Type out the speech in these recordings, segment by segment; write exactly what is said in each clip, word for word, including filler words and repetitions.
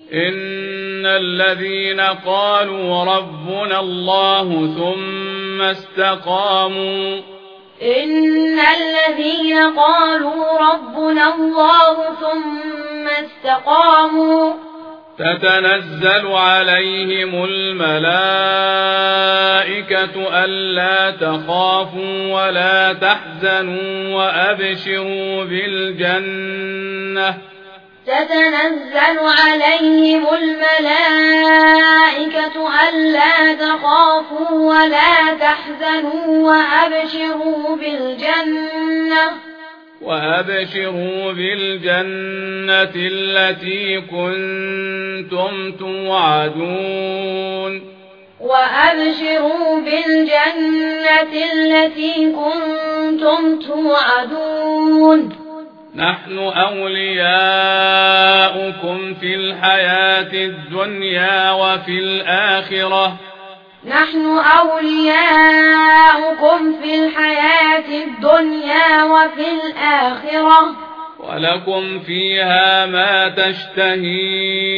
إن الذين قالوا ربنا الله ثم استقاموا إن الذين قالوا ربنا الله ثم استقاموا تتنزل عليهم الملائكة ألا تخافوا ولا تحزنوا وأبشروا بالجنة تتنزل عليهم الملائكة ألا تخافوا ولا تحزنوا وأبشروا بالجنة وأبشروا بالجنة التي كنتم توعدون وأبشروا بالجنة التي كنتم توعدون نحن أولياؤكم في الحياة الدنيا وفي الآخرة نحن أولياؤكم في الحياة الدنيا وفي الآخرة ولكم فيها ما تشتهي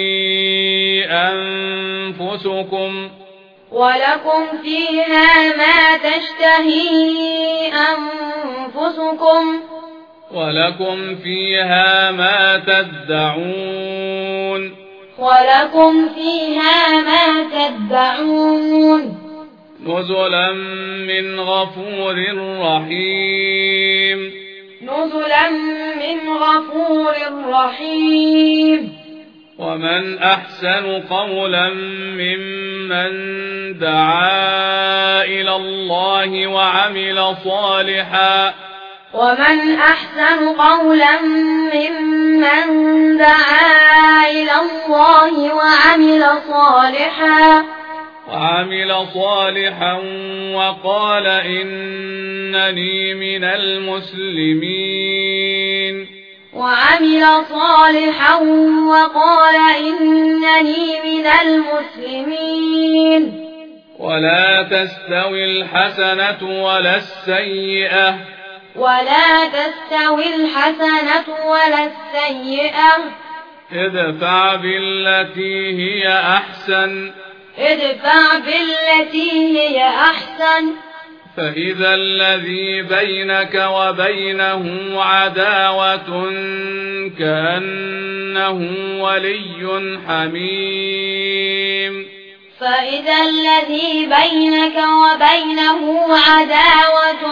أنفسكم ولكم فيها ما تشتهي أنفسكم ولكم فيها ما تدعون ولكم فيها ما تدعون نزلا من غفور رحيم نزلا من غفور رحيم ومن أحسن قولا ممن دعا إلى الله وعمل صالحا ومن أحسن قولا ممن دعا إلى الله وعمل صالحا وعمل صالحا وقال إنني من المسلمين وعمل صالحا وقال إنني من المسلمين ولا تستوي الحسنة ولا السيئة ولا تستوي الحسنة ولا السيئة ادفع بالتي هي أحسن ادفع بالتي هي أحسن فإذا الذي بينك وبينه عداوة كأنه ولي حميم فإذا الذي بينك وبينه عداوة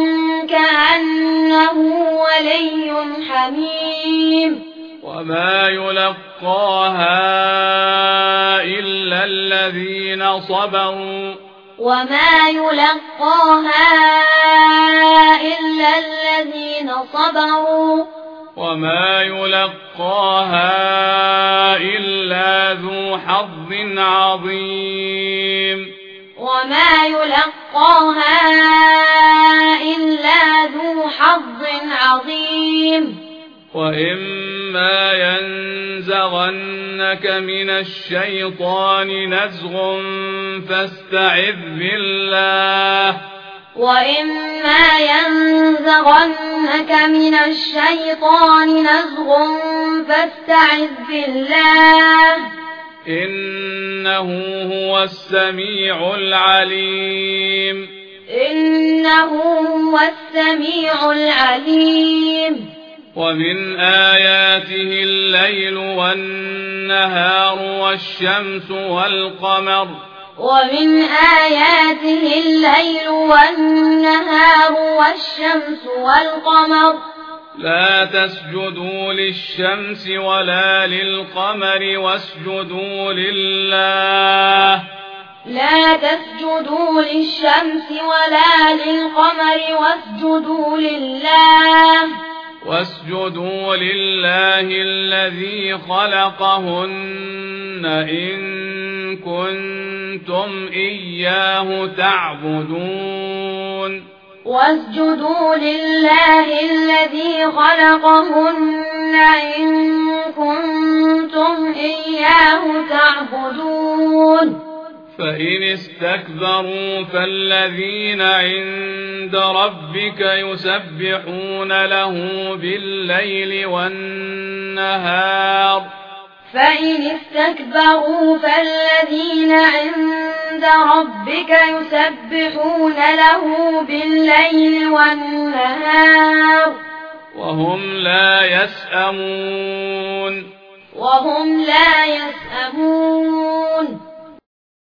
كأنه ولي حميم وما يلقاها إلا الذين صبروا وما يلقاها إلا الذين صبروا وما يلقاها إلا ذو حظ عظيم وما يلقاها إلا ذو حظ عظيم وإما ينزغنك من الشيطان نزغ فاستعذ بالله وإما ينزغنك من الشيطان نزغ فاستعذ بالله إنه هو السميع العليم إنه هو السميع العليم ومن آياته الليل والنهار والشمس والقمر ومن آياته الليل والنهار والشمس والقمر لا تسجدوا للشمس ولا للقمر واسجدوا لله لا تسجدوا للشمس ولا للقمر واسجدوا لله واسجدوا لله الذي خلقهن إن كنتم إياه تعبدون واسجدوا لله الذي خلقهن إن كنتم إياه تعبدون فإن استكبروا فالذين عند ربك يسبحون له بالليل والنهار فإن استكبروا فالذين عند ربك يسبحون له بالليل والنهار وهم لا يسأمون